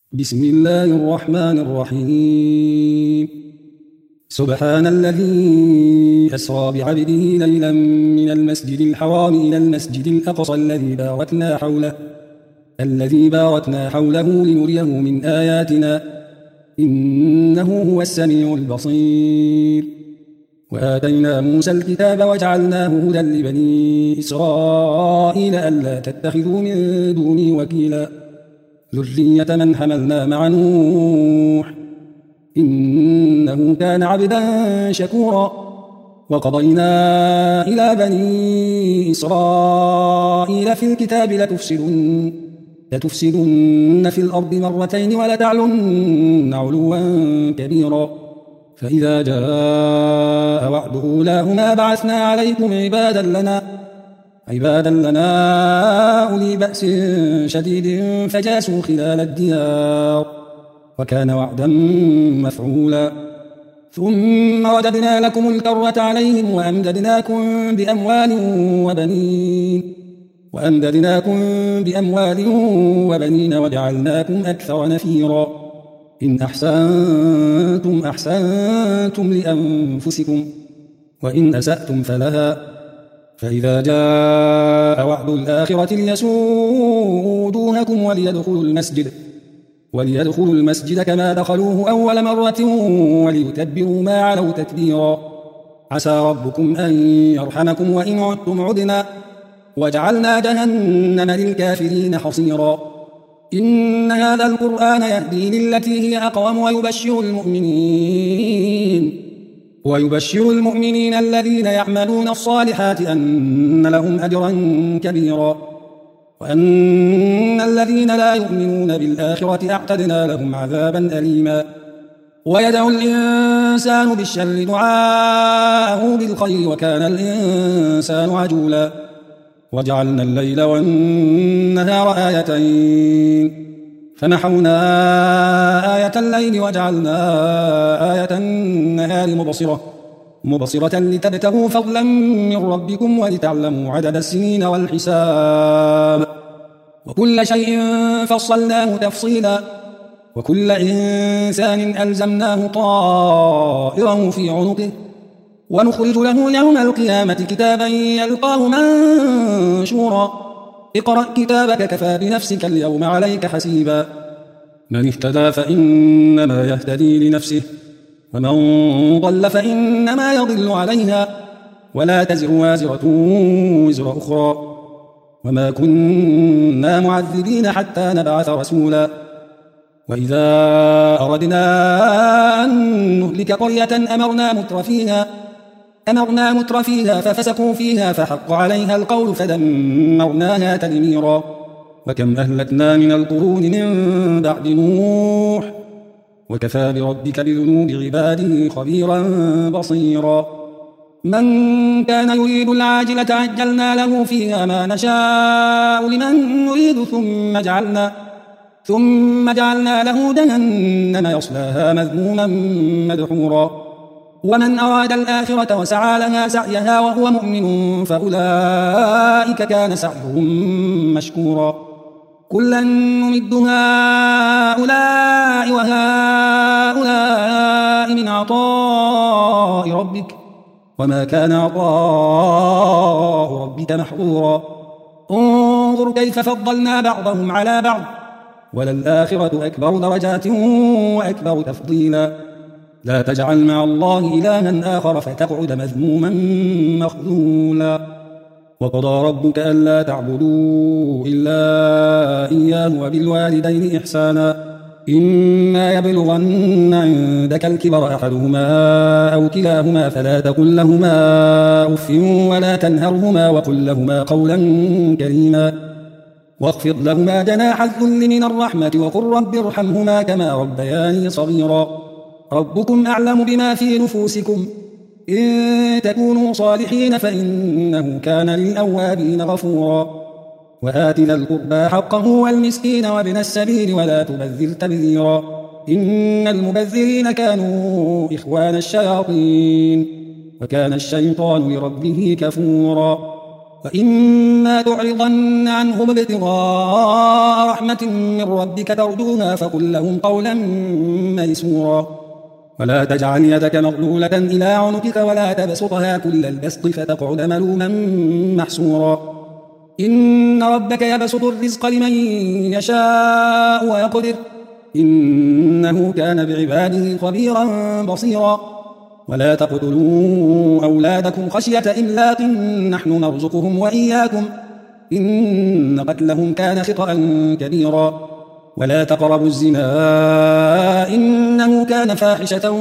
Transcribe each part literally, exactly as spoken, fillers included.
بسم الله الرحمن الرحيم. سبحان الذي أسرى بعبده ليلا من المسجد الحرام إلى المسجد الأقصى الذي باركنا حوله الذي باركنا حوله لنريه من آياتنا إنه هو السميع البصير. وآتينا موسى الكتاب وجعلناه هدى لبني إسرائيل ألا تتخذوا من دوني وكيلا ذرية من حملنا مع نوح إنه كان عبدا شكورا. وقضينا إلى بني إسرائيل في الكتاب لتفسدن, لتفسدن في الأرض مرتين ولتعلن علوا كبيرا. فإذا جاء وعد أولاهما بعثنا عليكم عبادا لنا عبادا لنا أولي بأس شديد فجاسوا خلال الديار وكان وعدا مفعولا. ثم رددنا لكم الكرة عليهم وأمددناكم بأموال وبنين وأمددناكم بأموال وبنين وجعلناكم أكثر نفيرا. إن أحسنتم أحسنتم لأنفسكم وإن أسأتم فلها. فإذا جاء وعد الآخرة ليسوءوا وجوهكم وليدخلوا المسجد وليدخلوا المسجد كما دخلوه أول مرة وليتبروا ما علوا تتبيرا. عسى ربكم أن يرحمكم وإن عدتم عدنا وجعلنا جهنم للكافرين حصيرا. إن هذا القرآن يهدي للتي هي أقوم ويبشر المؤمنين ويبشر المؤمنين الذين يعملون الصالحات أن لهم أجرا كبيرا وأن الذين لا يؤمنون بالآخرة أعتدنا لهم عذابا أليما. ويدعو الإنسان بالشر دعاءه بالخير وكان الإنسان عجولا. وجعلنا الليل والنهار آيتين فمحونا آية الليل وجعلنا آية النهار مبصرة مبصرة لتبتغوا فضلا من ربكم ولتعلموا عدد السنين والحساب وكل شيء فصلناه تفصيلا. وكل إنسان ألزمناه طائره في عنقه ونخرج له يوم القيامة كتابا يلقاه منشورا. اقرأ كتابك كفى بنفسك اليوم عليك حسيبا. من اهتدى فإنما يهتدي لنفسه ومن ضل فإنما يضل عليها ولا تزر وازرة وزر أخرى وما كنا معذبين حتى نبعث رسولا. وإذا أردنا أن نهلك قرية أمرنا متر فيها أمرنا متر فيها ففسقوا فيها فحق عليها القول فدمرناها تدميرا. وكم أهلكنا من القرون من بعد نوح وكفى بربك بذنوب عباده خبيرا بصيرا. من كان يريد العاجلة عجلنا له فيها ما نشاء لمن نريد ثم جعلنا ثم جعلنا له جهنم يصلاها مذموما مدحورا. ومن أراد الآخرة وسعى لها سعيها وهو مؤمن فأولئك كان سعيهم مشكورا. كلا نمد هؤلاء وهؤلاء من عطاء ربك وما كان عطاء ربك محظورا. انظر كيف فضلنا بعضهم على بعض وللآخرة أكبر درجات وأكبر تفضيلا. لا تجعل مع الله إلها آخر فتقعد مذموما مخذولا. وقضى ربك ألا تعبدوا إلا إياه وبالوالدين إحسانا إما يبلغن عندك الكبر أحدهما أو كلاهما فلا تقل لهما أف ولا تنهرهما وقل لهما قولا كريما واخفض لهما جناح الذل من الرحمة وقل رب ارحمهما كما ربياني صغيرا. ربكم أعلم بما في نفوسكم إن تكونوا صالحين فإنه كان للأوابين غفورا. وآت ذا القربى حقه والمسكين وابن السبيل ولا تبذر تبذيرا إن المبذرين كانوا إخوان الشياطين وكان الشيطان لربه كفورا. وإما تعرضن عنهم ابتغاء رحمة من ربك ترجوها فقل لهم قولا ميسورا ولا تجعل يدك مغلولة إلى عنقك ولا تبسطها كل البسط فتقعد ملوما محسورا إن ربك يبسط الرزق لمن يشاء ويقدر إنه كان بعباده خبيرا بصيرا ولا تقتلوا أولادكم خشية إملاق نحن نرزقهم وإياكم إن قتلهم كان خطأ كبيرا ولا تقربوا الزنا إنه كان فاحشة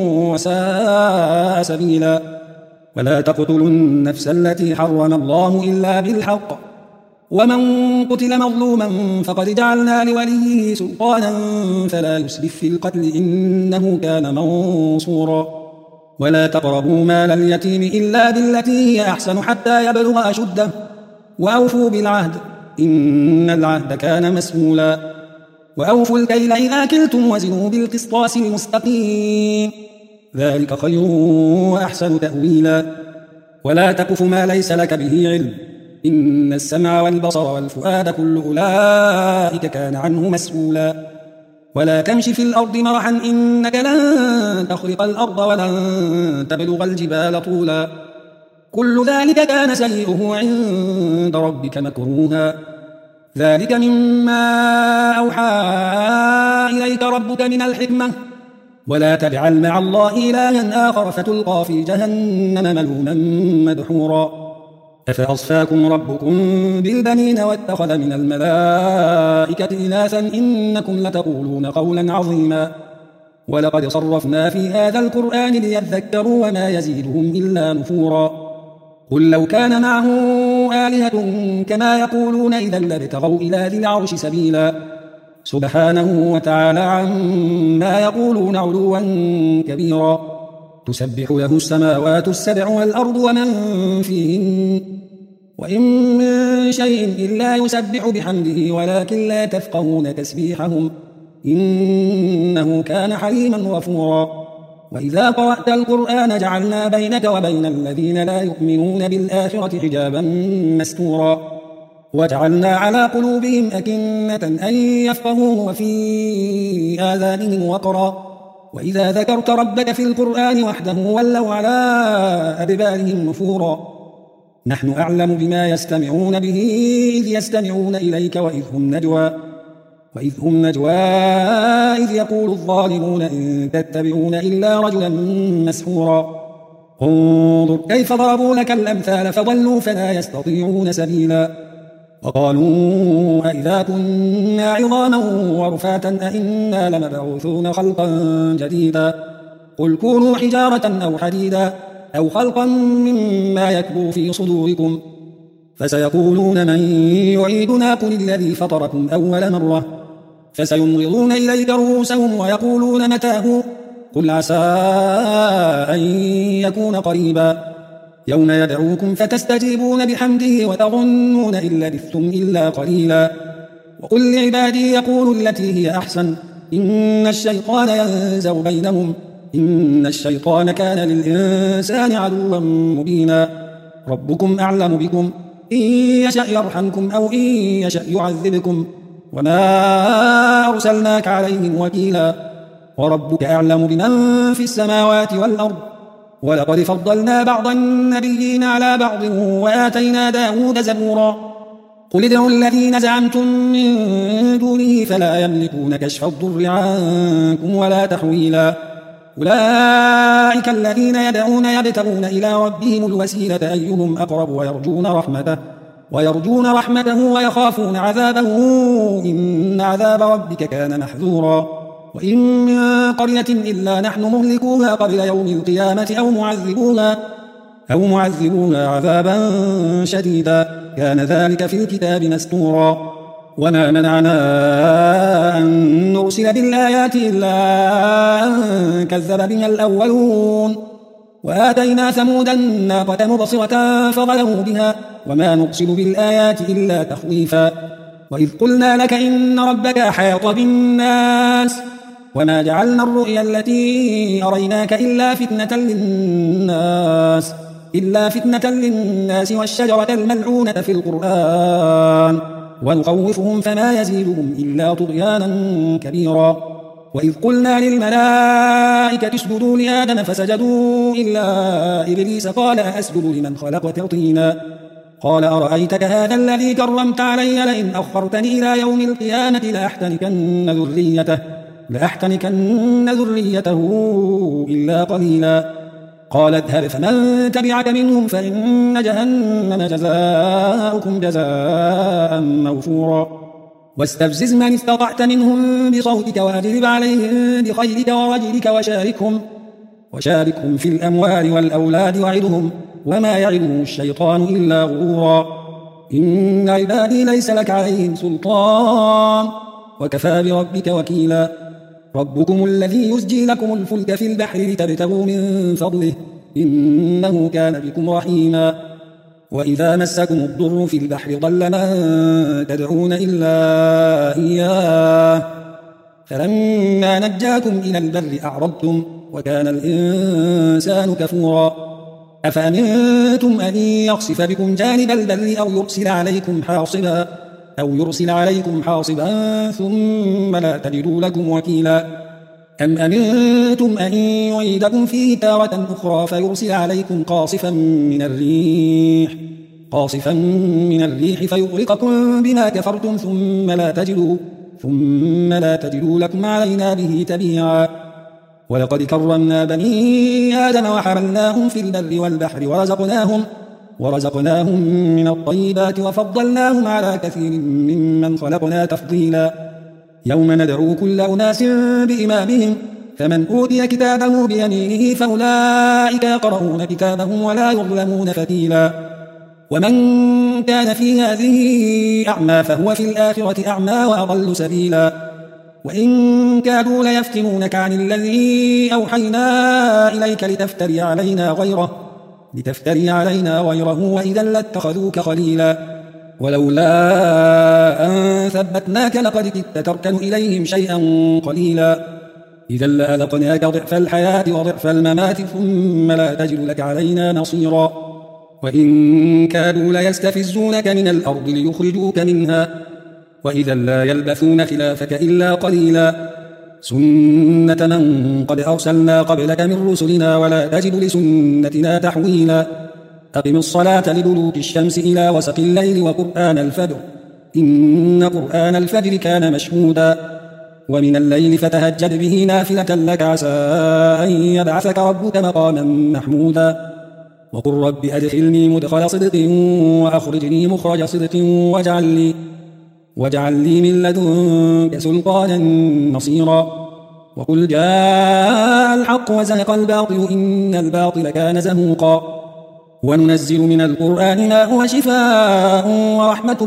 وساء سبيلا ولا تقتلوا النفس التي حرم الله إلا بالحق ومن قتل مظلوما فقد جعلنا لوليه سلطانا فلا يسرف في القتل إنه كان منصورا ولا تقربوا مال اليتيم إلا بالتي هي أحسن حتى يبلغ أشده وأوفوا بالعهد إن العهد كان مسؤولا وأوفوا الكيل إذا كلتم وزنوا بالقسطاس المستقيم ذلك خير وأحسن تأويلا ولا تقف ما ليس لك به علم إن السمع والبصر والفؤاد كل أولئك كان عنه مسؤولا ولا تمش في الأرض مرحا إنك لن تخرق الأرض ولن تبلغ الجبال طولا كل ذلك كان سيئه عند ربك مكروها ذلك مما أوحى إليك ربك من الحكمة ولا تجعل مع الله إلها آخر فتلقى في جهنم ملوما مدحورا أفأصفاكم ربكم بالبنين واتخذ من الملائكة إناثا إنكم لتقولون قولا عظيما ولقد صرفنا في هذا القرآن ليذكروا وما يزيدهم إلا نفورا قل لو كان معه آلهة كما يقولون إذا لابتغوا إلى ذي العرش سبيلا سبحانه وتعالى عما يقولون علوا كبيرا تسبح له السماوات السبع والأرض ومن فيهن وإن من شيء إلا يسبح بحمده ولكن لا تفقهون تسبيحهم إنه كان حليما غفورا وإذا قرأت القرآن جعلنا بينك وبين الذين لا يؤمنون بالآخرة حجابا مستورا وجعلنا على قلوبهم أكنة أن يفقهوه وفي آذانهم وقرا وإذا ذكرت ربك في القرآن وحده ولوا على أدبارهم نفورا نحن أعلم بما يستمعون به إذ يستمعون إليك وإذ هم نجوى وإذ هم نجوى إذ يقول الظالمون إن تتبعون إلا رجلا مسحورا انظر كيف ضربوا لك الأمثال فضلوا فلا يستطيعون سبيلا وقالوا أئذا كنا عظاما ورفاتا أئنا لمبعوثون خلقا جديدا قل كونوا حجارة أو حديدا أو خلقا مما يكبر في صدوركم فسيقولون من يعيدنا قل الذي فطركم أول مرة فسينغضون إليك رؤوسهم ويقولون متاه قل عسى أن يكون قريبا يوم يدعوكم فتستجيبون بحمده وتظنون إن لبثتم إلا قليلا وقل لعبادي يقولوا التي هي أحسن إن الشيطان ينزغ بينهم إن الشيطان كان للإنسان عدوا مبينا ربكم أعلم بكم إن يشأ يرحمكم أو إن يشأ يعذبكم وما أرسلناك عليهم وكيلا وربك أعلم بمن في السماوات والأرض ولقد فضلنا بعض النبيين على بعض وآتينا داود زبورا قل ادعوا الذين زعمتم من دونه فلا يملكون كشف الضر عنكم ولا تحويلا أولئك الذين يدعون يبتغون إلى ربهم الوسيلة أيهم أقرب ويرجون رحمته ويرجون رحمته ويخافون عذابه إن عذاب ربك كان محذورا وإن من قرية إلا نحن مهلكوها قبل يوم القيامة أو معذبوها أو معذبوها عذابا شديدا كان ذلك في الكتاب مسطورا وما منعنا أن نرسل بالآيات إلا أن كذب بها الأولون وآتينا ثمود الناقة مبصرة فظلموا بها وما نرسل بالآيات إلا تخويفا وإذ قلنا لك إن ربك أحاط بالناس وما جعلنا الرؤيا التي أريناك إلا فتنة للناس إلا فتنة للناس والشجرة الملعونة في القرآن ونخوفهم فما يزيدهم إلا طغيانا كبيرا. وإذ قلنا للملائكة اسجدوا لآدم فسجدوا إلا إبليس قال أسجد لمن خلقت طينا قال أرأيتك هذا الذي كرمت علي لئن أخرتني إلى يوم القيامة لأحتنكن ذريته, لأحتنكن ذريته إلا قليلا. قال اذهب فمن تبعك منهم فإن جهنم جزاؤكم جزاء موفورا. واستفزز من استطعت منهم بصوتك واجلب عليهم بخيلك ورجلك وشاركهم, وشاركهم في الأموال والأولاد وعدهم وما يعدهم الشيطان إلا غرورا. إن عبادي ليس لك عليهم سلطان وكفى بربك وكيلا. ربكم الذي يسجي لكم الفلك في البحر لتبتغوا من فضله إنه كان بكم رحيما. وإذا مسكم الضر في البحر ضل من تدعون إلا إياه فلما نجاكم إلى البر أعرضتم وكان الإنسان كفورا. أفأمنتم أن يخسف بكم جانب البر أو يرسل عليكم حاصبا أو يرسل عليكم حاصبا ثم لا تجدوا لكم وكيلا. أم أمنتم أن يعيدكم فيه تارة أخرى فيرسل عليكم قاصفا من الريح قاصفا من الريح فيغرقكم بما كفرتم ثم لا تجدوا ثم لا تجدوا لكم علينا به تبيعا. ولقد كرمنا بني آدم وحملناهم في البر والبحر ورزقناهم ورزقناهم من الطيبات وفضلناهم على كثير ممن خلقنا تفضيلا. يوم ندعو كل أناس بإمامهم فمن أوتي كتابه بيمينه فأولئك يقرؤون كتابهم ولا يظلمون فتيلا. ومن كان في هذه أعمى فهو في الآخرة أعمى وأضل سبيلا. وإن كادوا ليفتنونك عن الذي أوحينا إليك لتفتري علينا غيره لتفتري علينا غيره وإذا لاتخذوك خليلا. ولولا أن ثبتناك لقد كدت تركن إليهم شيئا قليلا. إذا لأذقناك ضعف الحياة وضعف الممات ثم لا تجد لك علينا نصيرا. وإن كادوا ليستفزونك من الأرض ليخرجوك منها وإذا لا يلبثون خلافك إلا قليلا. سنة من قد أرسلنا قبلك من رسلنا ولا تجد لسنتنا تحويلا. أقم الصلاة لدلوك الشمس إلى وسط الليل وقرآن الفجر إن قرآن الفجر كان مشهودا. ومن الليل فتهجد به نافلة لك عسى أن يبعثك ربك مقاما محمودا. وقل رب أدخلني مدخل صدق وأخرجني مخرج صدق واجعل لي, واجعل لي من لدنك سلطانا نصيرا. وقل جاء الحق وزهق الباطل إن الباطل كان زهوقا. وننزل من القرآن ما هو شفاء ورحمة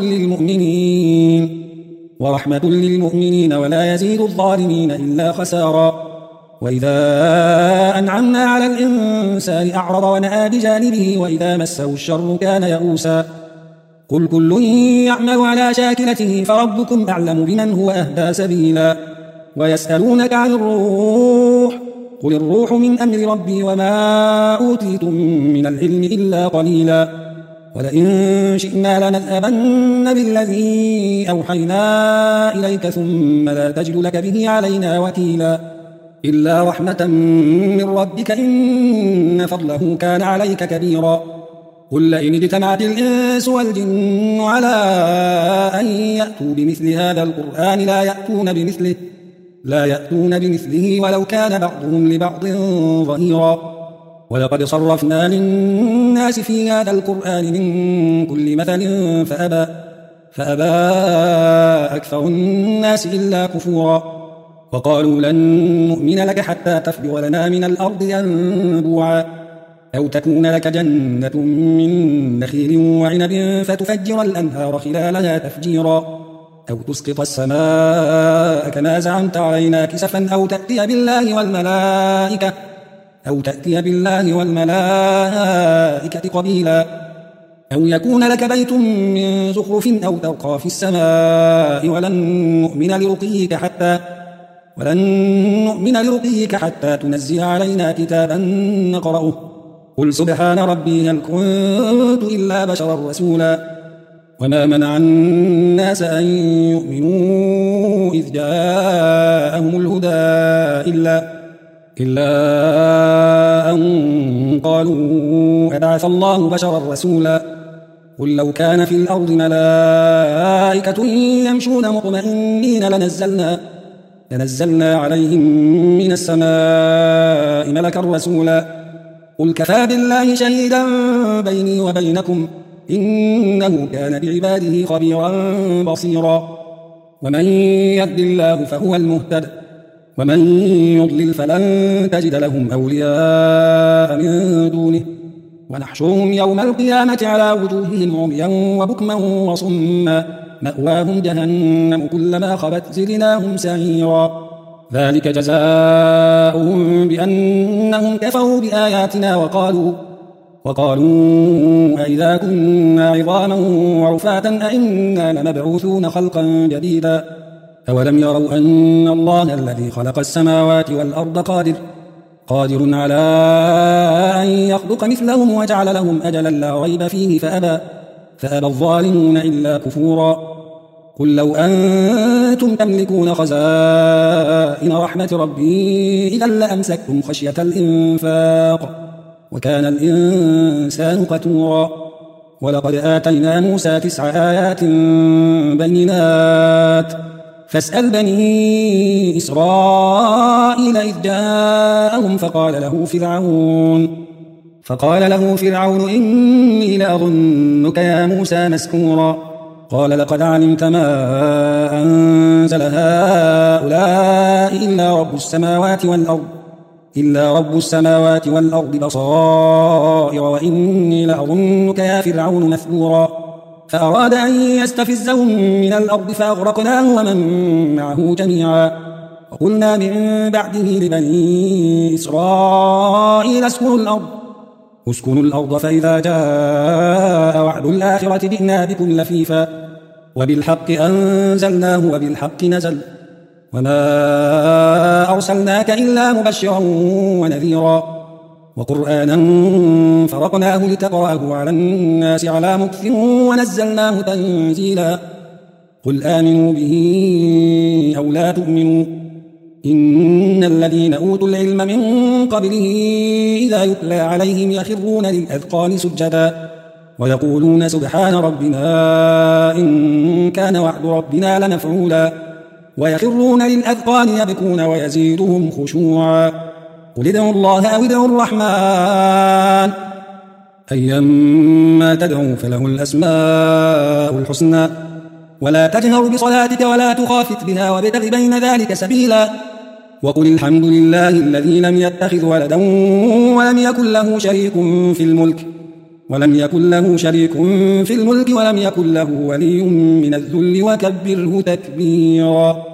للمؤمنين ورحمة للمؤمنين ولا يزيد الظالمين إلا خسارا. وإذا أنعمنا على الإنسان أعرض ونأى بجانبه وإذا مسه الشر كان يئوسا. قل كل يعمل على شاكلته فربكم أعلم بمن هو أهدى سبيلا. ويسألونك عن الروح قل الروح من أمر ربي وما أوتيتم من العلم إلا قليلا. ولئن شئنا لنذهبن بالذي أوحينا إليك ثم لا تجد لك به علينا وكيلا. إلا رحمة من ربك إن فضله كان عليك كبيرا. قل لئن اجتمعت الإنس والجن على أن يأتوا بمثل هذا القرآن لا يأتون بمثله لا يأتون بمثله ولو كان بعضهم لبعض ظهيرا. ولقد صرفنا للناس في هذا القرآن من كل مثل فأبى, فأبى أكثر الناس إلا كفورا. وقالوا لن نؤمن لك حتى تفجر لنا من الأرض ينبوعا أو تكون لك جنة من نخيل وعنب فتفجر الأنهار خلالها تفجيرا أو تسقط السماء كما زعمت علينا كسفا أو تأتي بالله والملائكة أو تأتي بالله والملائكة قبيلا أو يكون لك بيت من زخرف أو ترقى في السماء ولن نؤمن لرقيك حتى ولن نؤمن لرقيك حتى تنزل علينا كتابا نقرأه قل سبحان ربي هل كنت إلا بشرا رسولا وما منع الناس أن يؤمنوا إذ جاءهم الهدى إلا, إلا أن قالوا أبعث الله بشرا رسولا قل لو كان في الأرض ملائكة يمشون مطمئنين لنزلنا, لنزلنا عليهم من السماء ملكا رسولا قل كفى بالله شهيدا بيني وبينكم إنه كان بعباده خبيرا بصيرا ومن يهد الله فهو المهتد ومن يضلل فلن تجد لهم أولياء من دونه ونحشرهم يوم القيامة على وجوههم عميا وبكما وصما مأواهم جهنم كلما خبت زدناهم سعيرا ذلك جزاؤهم بأنهم كفروا بآياتنا وقالوا وقالوا أئذا كنا عظاما ورفاتا أئنا لمبعوثون خلقا جديدا أولم يروا أن الله الذي خلق السماوات والأرض قادر قادر على أن يخلق مثلهم وجعل لهم أجلا لا ريب فيه فأبى, فأبى الظالمون إلا كفورا قل لو أنتم تملكون خزائن رحمة ربي إذا لأمسكتم خشية الإنفاق وكان الإنسان قتورا ولقد آتينا موسى تسع آيات بينات فاسأل بني إسرائيل إذ جاءهم فقال له فرعون فقال له فرعون إني لأظنك يا موسى مسحورا قال لقد علمت ما أنزل هؤلاء إلا رب السماوات والأرض إلا رب السماوات والأرض بصائر وإني لأظنك يا فرعون مثبورا فأراد أن يستفزهم من الأرض فأغرقناه ومن معه جميعا وقلنا من بعده لبني إسرائيل اسكنوا الأرض اسكنوا الأرض فإذا جاء وعد الآخرة جئنا بكم لفيفا وبالحق أنزلناه وبالحق نزل وما أرسلناك إلا مبشرا ونذيرا وقرآنا فرقناه لتقرأه على الناس على مكث ونزلناه تنزيلا قل آمنوا به أو لا تؤمنوا إن الذين أوتوا العلم من قبله إذا يتلى عليهم يخرون للأذقان سجدا ويقولون سبحان ربنا إن كان وعد ربنا لمفعولا ويخرون للأذقان يبكون ويزيدهم خشوعا قل ادعوا الله أو ادعوا الرحمن أيما تدعوا فله الأسماء الحسنى ولا تجهر بصلاتك ولا تخافت بها وابتغ بين ذلك سبيلا وقل الحمد لله الذي لم يتخذ ولدا ولم يكن له شريك في الملك ولم يكن له شريك في الملك ولم يكن له ولي من الذل وكبره تكبيرا.